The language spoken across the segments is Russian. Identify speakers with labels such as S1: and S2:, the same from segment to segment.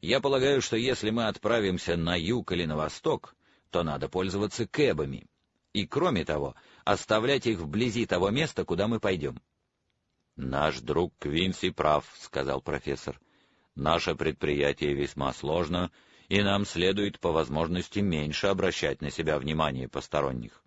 S1: Я полагаю, что если мы отправимся на юг или на восток, то надо пользоваться кэбами. И кроме того, оставлять их вблизи того места, куда мы пойдем. «Наш друг Квинси прав», — сказал профессор. «Наше предприятие весьма сложно, и нам следует по возможности меньше обращать на себя внимание посторонних».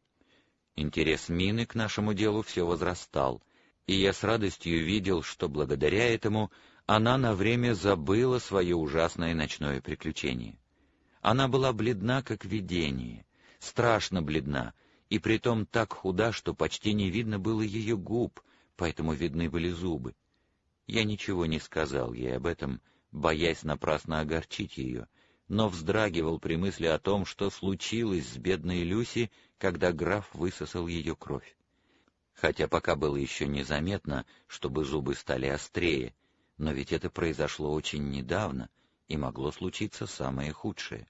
S1: Интерес Мины к нашему делу все возрастал, и я с радостью видел, что благодаря этому она на время забыла свое ужасное ночное приключение. Она была бледна, как видение, страшно бледна, и притом так худа, что почти не видно было ее губ, поэтому видны были зубы. Я ничего не сказал ей об этом, боясь напрасно огорчить ее, но вздрагивал при мысли о том, что случилось с бедной Люси, когда граф высосал ее кровь. Хотя пока было еще незаметно, чтобы зубы стали острее, но ведь это произошло очень недавно, и могло случиться самое худшее.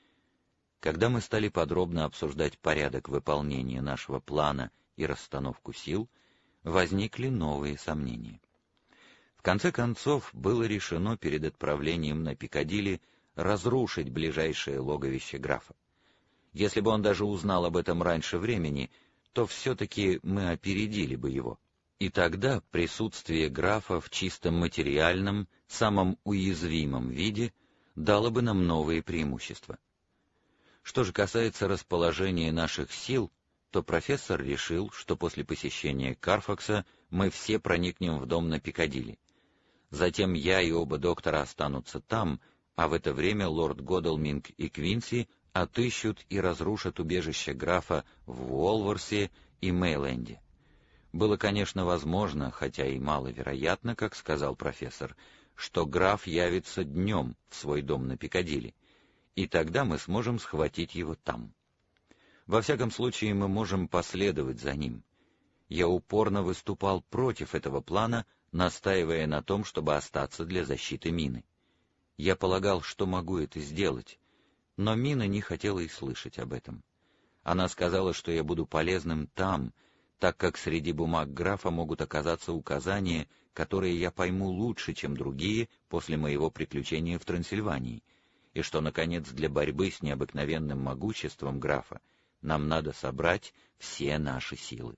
S1: Когда мы стали подробно обсуждать порядок выполнения нашего плана и расстановку сил, возникли новые сомнения. В конце концов, было решено перед отправлением на Пикадилли разрушить ближайшее логовище графа. Если бы он даже узнал об этом раньше времени, то все-таки мы опередили бы его. И тогда присутствие графа в чистом материальном, самом уязвимом виде дало бы нам новые преимущества. Что же касается расположения наших сил, то профессор решил, что после посещения Карфакса мы все проникнем в дом на Пикадилли. Затем я и оба доктора останутся там, а в это время лорд Годалминг и Квинси отыщут и разрушат убежище графа в Уолворсе и Мейленде. Было, конечно, возможно, хотя и маловероятно, как сказал профессор, что граф явится днем в свой дом на Пикадилли, и тогда мы сможем схватить его там. Во всяком случае, мы можем последовать за ним. Я упорно выступал против этого плана, настаивая на том, чтобы остаться для защиты Мины. Я полагал, что могу это сделать, но Мина не хотела и слышать об этом. Она сказала, что я буду полезным там, так как среди бумаг графа могут оказаться указания, которые я пойму лучше, чем другие после моего приключения в Трансильвании, и что, наконец, для борьбы с необыкновенным могуществом графа нам надо собрать все наши силы.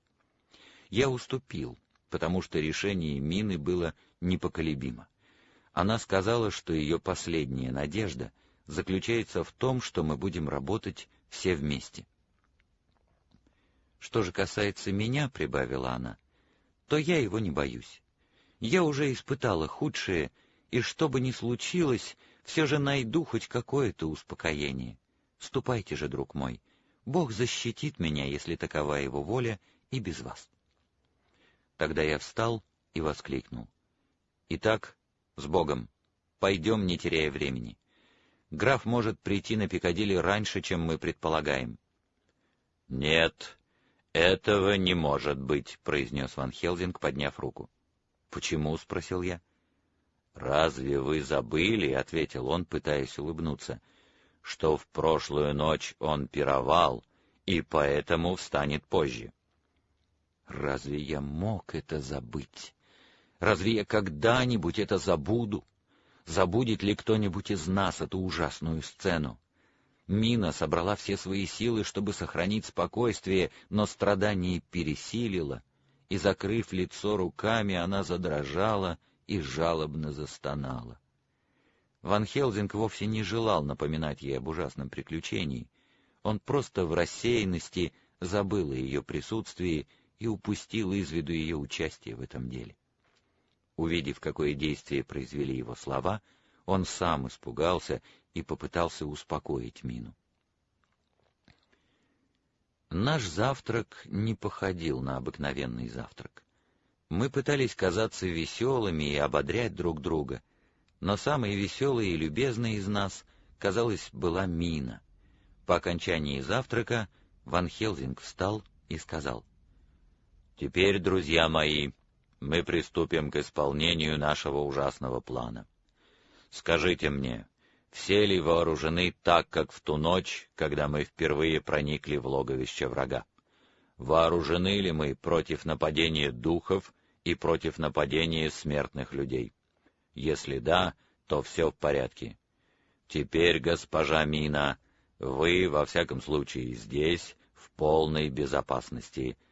S1: Я уступил, потому что решение Мины было непоколебимо. Она сказала, что ее последняя надежда заключается в том, что мы будем работать все вместе. «Что же касается меня, — прибавила она, — то я его не боюсь. Я уже испытала худшее, и что бы ни случилось, все же найду хоть какое-то успокоение. Ступайте же, друг мой, Бог защитит меня, если такова его воля, и без вас». Тогда я встал и воскликнул: «Итак, с Богом! Пойдем, не теряя времени. Граф может прийти на Пикадилли раньше, чем мы предполагаем». «Нет, этого не может быть», — произнес Ван Хелсинг, подняв руку. «Почему?» — спросил я. «Разве вы забыли, — ответил он, пытаясь улыбнуться, — что в прошлую ночь он пировал и поэтому встанет позже?» Разве я мог это забыть? Разве я когда-нибудь это забуду? Забудет ли кто-нибудь из нас эту ужасную сцену? Мина собрала все свои силы, чтобы сохранить спокойствие, но страдание пересилило, и, закрыв лицо руками, она задрожала и жалобно застонала. Ван Хелсинг вовсе не желал напоминать ей об ужасном приключении. Он просто в рассеянности забыл о ее присутствии и упустил из виду ее участие в этом деле. Увидев, какое действие произвели его слова, он сам испугался и попытался успокоить Мину. Наш завтрак не походил на обыкновенный завтрак. Мы пытались казаться веселыми и ободрять друг друга, но самой веселой и любезной из нас, казалось, была Мина. По окончании завтрака Ван Хелсинг встал и сказал: «Теперь, друзья мои, мы приступим к исполнению нашего ужасного плана. Скажите мне, все ли вооружены так, как в ту ночь, когда мы впервые проникли в логовище врага? Вооружены ли мы против нападения духов и против нападения смертных людей? Если да, то все в порядке. Теперь, госпожа Мина, вы, во всяком случае, здесь, в полной безопасности,